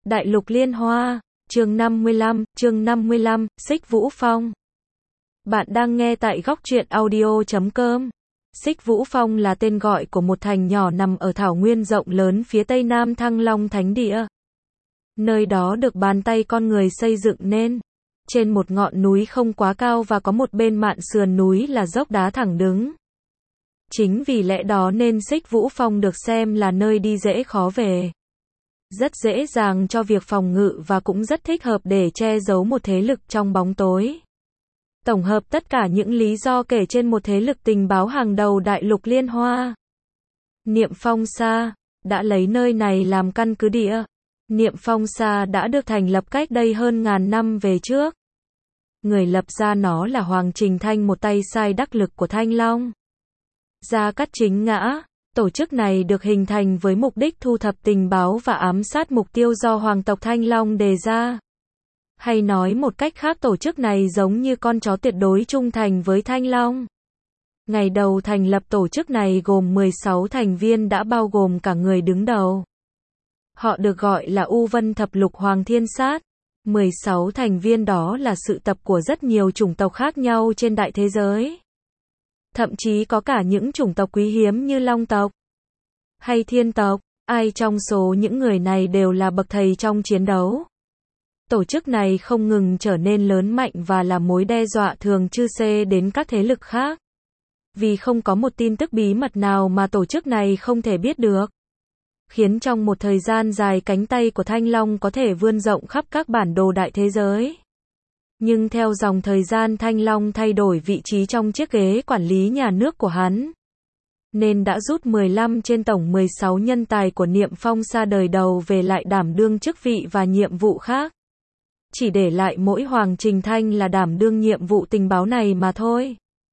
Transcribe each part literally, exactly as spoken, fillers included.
Đại lục liên hoa, chương năm mươi lăm, chương năm mươi lăm, Xích Vũ Phong. Bạn đang nghe tại góc truyện audio chấm com. Xích Vũ Phong là tên gọi của một thành nhỏ nằm ở thảo nguyên rộng lớn phía tây nam Thăng Long Thánh Địa. Nơi đó được bàn tay con người xây dựng nên. Trên một ngọn núi không quá cao và có một bên mạn sườn núi là dốc đá thẳng đứng. Chính vì lẽ đó nên Xích Vũ Phong được xem là nơi đi dễ khó về. Rất dễ dàng cho việc phòng ngự và cũng rất thích hợp để che giấu một thế lực trong bóng tối. Tổng hợp tất cả những lý do kể trên một thế lực tình báo hàng đầu đại lục liên hoa. Niệm Phong Sa đã lấy nơi này làm căn cứ địa. Niệm Phong Sa đã được thành lập cách đây hơn ngàn năm về trước. Người lập ra nó là Hoàng Trình Thanh, một tay sai đắc lực của Thanh Long. Gia Cát Chính Ngã. Tổ chức này được hình thành với mục đích thu thập tình báo và ám sát mục tiêu do Hoàng tộc Thanh Long đề ra. Hay nói một cách khác, tổ chức này giống như con chó tuyệt đối trung thành với Thanh Long. Ngày đầu thành lập tổ chức này gồm mười sáu thành viên, đã bao gồm cả người đứng đầu. Họ được gọi là U Vân Thập Lục Hoàng Thiên Sát. mười sáu thành viên đó là sự tập của rất nhiều chủng tộc khác nhau trên đại thế giới. Thậm chí có cả những chủng tộc quý hiếm như Long tộc hay Thiên tộc. Ai trong số những người này đều là bậc thầy trong chiến đấu. Tổ chức này không ngừng trở nên lớn mạnh và là mối đe dọa thường chư xê đến các thế lực khác. Vì không có một tin tức bí mật nào mà tổ chức này không thể biết được. Khiến trong một thời gian dài cánh tay của Thanh Long có thể vươn rộng khắp các bản đồ đại thế giới. Nhưng theo dòng thời gian, Thanh Long thay đổi vị trí trong chiếc ghế quản lý nhà nước của hắn. Nên đã rút mười lăm trên tổng mười sáu nhân tài của Niệm Phong Sa đời đầu về lại đảm đương chức vị và nhiệm vụ khác. Chỉ để lại mỗi Hoàng Trình Thanh là đảm đương nhiệm vụ tình báo này mà thôi.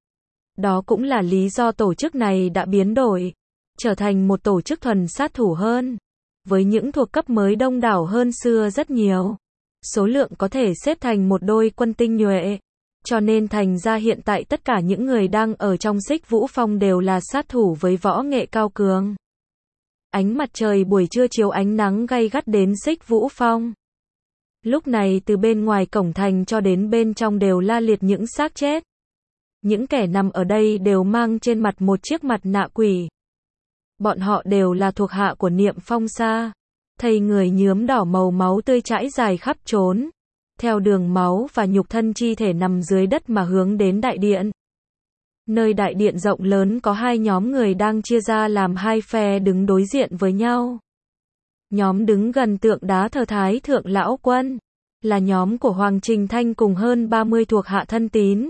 Đó cũng là lý do tổ chức này đã biến đổi, trở thành một tổ chức thuần sát thủ hơn. Với những thuộc cấp mới đông đảo hơn xưa rất nhiều. Số lượng có thể xếp thành một đôi quân tinh nhuệ. Cho nên thành ra hiện tại tất cả những người đang ở trong Xích Vũ Phong đều là sát thủ với võ nghệ cao cường. Ánh mặt trời buổi trưa chiếu ánh nắng gay gắt đến Xích Vũ Phong. Lúc này từ bên ngoài cổng thành cho đến bên trong đều la liệt những xác chết. Những kẻ nằm ở đây đều mang trên mặt một chiếc mặt nạ quỷ. Bọn họ đều là thuộc hạ của Niệm Phong Sa. Thây người nhuốm đỏ màu máu tươi trải dài khắp trốn. Theo đường máu và nhục thân chi thể nằm dưới đất mà hướng đến đại điện. Nơi đại điện rộng lớn có hai nhóm người đang chia ra làm hai phe đứng đối diện với nhau. Nhóm đứng gần tượng đá thờ Thái Thượng Lão Quân là nhóm của Hoàng Trình Thanh cùng hơn ba mươi thuộc hạ thân tín.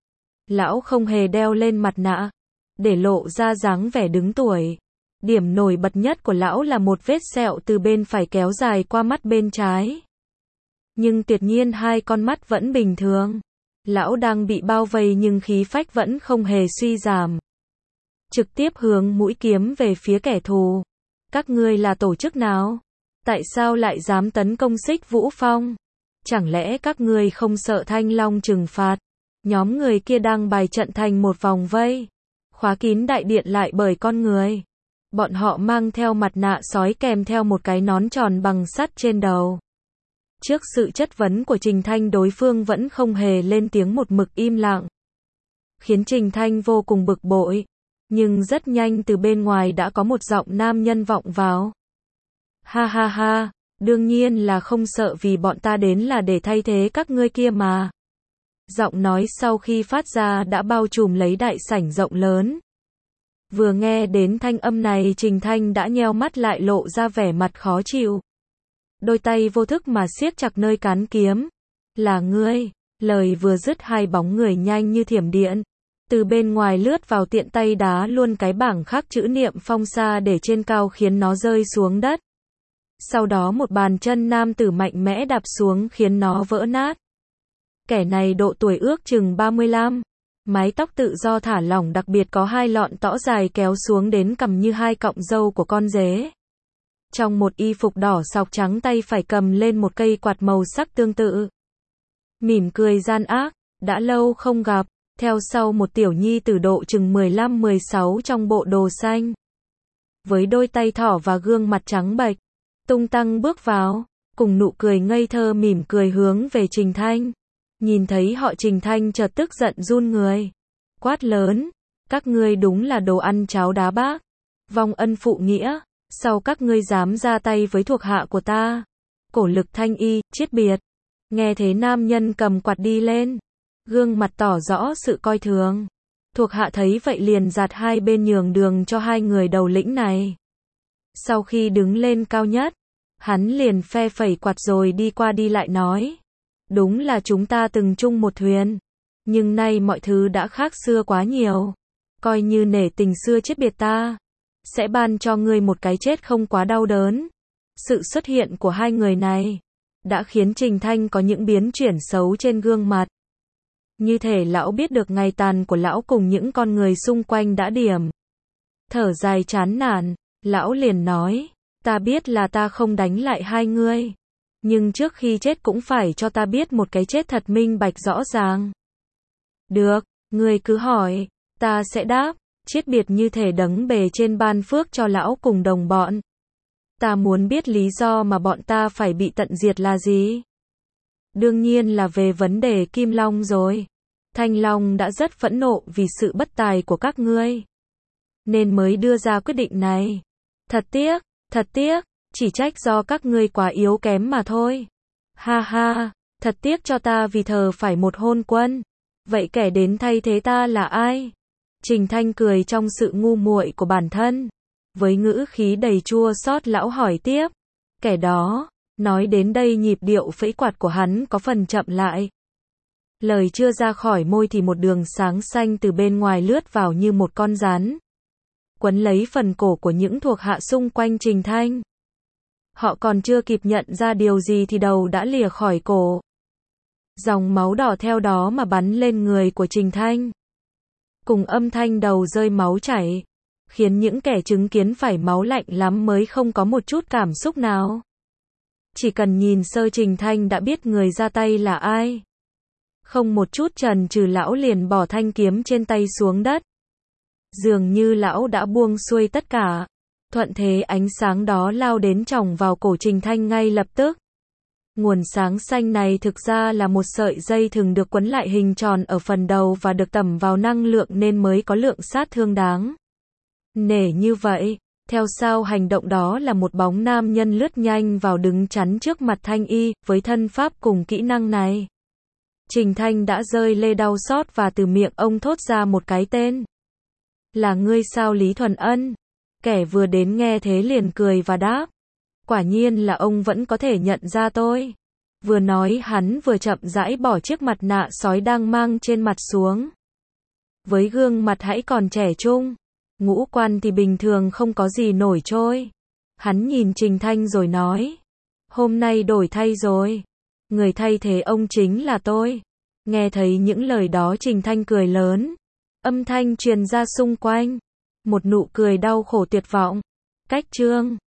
Lão không hề đeo lên mặt nạ, để lộ ra dáng vẻ đứng tuổi. Điểm nổi bật nhất của lão là một vết sẹo từ bên phải kéo dài qua mắt bên trái. Nhưng tuyệt nhiên hai con mắt vẫn bình thường. Lão đang bị bao vây nhưng khí phách vẫn không hề suy giảm. Trực tiếp hướng mũi kiếm về phía kẻ thù. Các ngươi là tổ chức nào? Tại sao lại dám tấn công Xích Vũ Phong? Chẳng lẽ các ngươi không sợ Thanh Long trừng phạt? Nhóm người kia đang bày trận thành một vòng vây, khóa kín đại điện lại bởi con người. Bọn họ mang theo mặt nạ sói kèm theo một cái nón tròn bằng sắt trên đầu. Trước sự chất vấn của Trình Thanh, đối phương vẫn không hề lên tiếng, một mực im lặng. Khiến Trình Thanh vô cùng bực bội. Nhưng rất nhanh từ bên ngoài đã có một giọng nam nhân vọng vào. Ha ha ha, đương nhiên là không sợ, vì bọn ta đến là để thay thế các ngươi kia mà. Giọng nói sau khi phát ra đã bao trùm lấy đại sảnh rộng lớn. Vừa nghe đến thanh âm này, Trình Thanh đã nheo mắt lại, lộ ra vẻ mặt khó chịu. Đôi tay vô thức mà siết chặt nơi cán kiếm. Là ngươi? Lời vừa dứt, hai bóng người nhanh như thiểm điện từ bên ngoài lướt vào, tiện tay đá luôn cái bảng khắc chữ Niệm Phong Sa để trên cao, khiến nó rơi xuống đất. Sau đó một bàn chân nam tử mạnh mẽ đạp xuống khiến nó vỡ nát. Kẻ này độ tuổi ước chừng ba mươi lăm. Mái tóc tự do thả lỏng, đặc biệt có hai lọn tõ dài kéo xuống đến cằm như hai cọng râu của con dế. Trong một y phục đỏ sọc trắng, tay phải cầm lên một cây quạt màu sắc tương tự. Mỉm cười gian ác, đã lâu không gặp. Theo sau một tiểu nhi tử độ chừng mười lăm mười sáu trong bộ đồ xanh. Với đôi tay thỏ và gương mặt trắng bệch, tung tăng bước vào. cùng nụ cười ngây thơ mỉm cười hướng về Trình Thanh. Nhìn thấy họ Trình Thanh chợt tức giận run người. Quát lớn, các ngươi đúng là đồ ăn cháo đá bác. Vong ân phụ nghĩa, sau các ngươi dám ra tay với thuộc hạ của ta. Cổ Lực Thanh Y, chiết biệt. Nghe thế nam nhân cầm quạt đi lên. Gương mặt tỏ rõ sự coi thường. Thuộc hạ thấy vậy liền giạt hai bên nhường đường cho hai người đầu lĩnh này. Sau khi đứng lên cao nhất, hắn liền phe phẩy quạt rồi đi qua đi lại nói. Đúng là chúng ta từng chung một thuyền. Nhưng nay mọi thứ đã khác xưa quá nhiều. Coi như nể tình xưa chết biệt ta. Sẽ ban cho ngươi một cái chết không quá đau đớn. Sự xuất hiện của hai người này đã khiến Trình Thanh có những biến chuyển xấu trên gương mặt. Như thể lão biết được ngày tàn của lão cùng những con người xung quanh đã điểm. Thở dài chán nản, lão liền nói, ta biết là ta không đánh lại hai ngươi. Nhưng trước khi chết cũng phải cho ta biết một cái chết thật minh bạch rõ ràng. Được, ngươi cứ hỏi, ta sẽ đáp, chiết biệt như thể đấng bề trên ban phước cho lão cùng đồng bọn. Ta muốn biết lý do mà bọn ta phải bị tận diệt là gì? Đương nhiên là về vấn đề Kim Long rồi. Thanh Long đã rất phẫn nộ vì sự bất tài của các ngươi. Nên mới đưa ra quyết định này. Thật tiếc, thật tiếc, chỉ trách do các ngươi quá yếu kém mà thôi. Ha ha, thật tiếc cho ta vì thờ phải một hôn quân. Vậy kẻ đến thay thế ta là ai? Trình Thanh cười trong sự ngu muội của bản thân. Với ngữ khí đầy chua xót lão hỏi tiếp. Kẻ đó, nói đến đây nhịp điệu phẩy quạt của hắn có phần chậm lại. Lời chưa ra khỏi môi thì một đường sáng xanh từ bên ngoài lướt vào như một con rắn. Quấn lấy phần cổ của những thuộc hạ xung quanh Trình Thanh. Họ còn chưa kịp nhận ra điều gì thì đầu đã lìa khỏi cổ. Dòng máu đỏ theo đó mà bắn lên người của Trình Thanh. Cùng âm thanh đầu rơi máu chảy. Khiến những kẻ chứng kiến phải máu lạnh lắm mới không có một chút cảm xúc nào. Chỉ cần nhìn sơ Trình Thanh đã biết người ra tay là ai. Không một chút chần chừ lão liền bỏ thanh kiếm trên tay xuống đất. Dường như lão đã buông xuôi tất cả. Thuận thế ánh sáng đó lao đến chòng vào cổ Trình Thanh ngay lập tức. Nguồn sáng xanh này thực ra là một sợi dây thừng được quấn lại hình tròn ở phần đầu và được tẩm vào năng lượng nên mới có lượng sát thương đáng nể như vậy. Theo sau hành động đó là một bóng nam nhân lướt nhanh vào đứng chắn trước mặt Thanh Y, với thân pháp cùng kỹ năng này. Trình Thanh đã rơi lê đau xót và từ miệng ông thốt ra một cái tên. Là ngươi sao Lý Thuần Ân? Kẻ vừa đến nghe thế liền cười và đáp. Quả nhiên là ông vẫn có thể nhận ra tôi. Vừa nói hắn vừa chậm rãi bỏ chiếc mặt nạ sói đang mang trên mặt xuống. Với gương mặt hãy còn trẻ trung. Ngũ quan thì bình thường không có gì nổi trội. Hắn nhìn Trình Thanh rồi nói. Hôm nay đổi thay rồi. Người thay thế ông chính là tôi. Nghe thấy những lời đó Trình Thanh cười lớn. Âm thanh truyền ra xung quanh. Một nụ cười đau khổ tuyệt vọng. Cách chương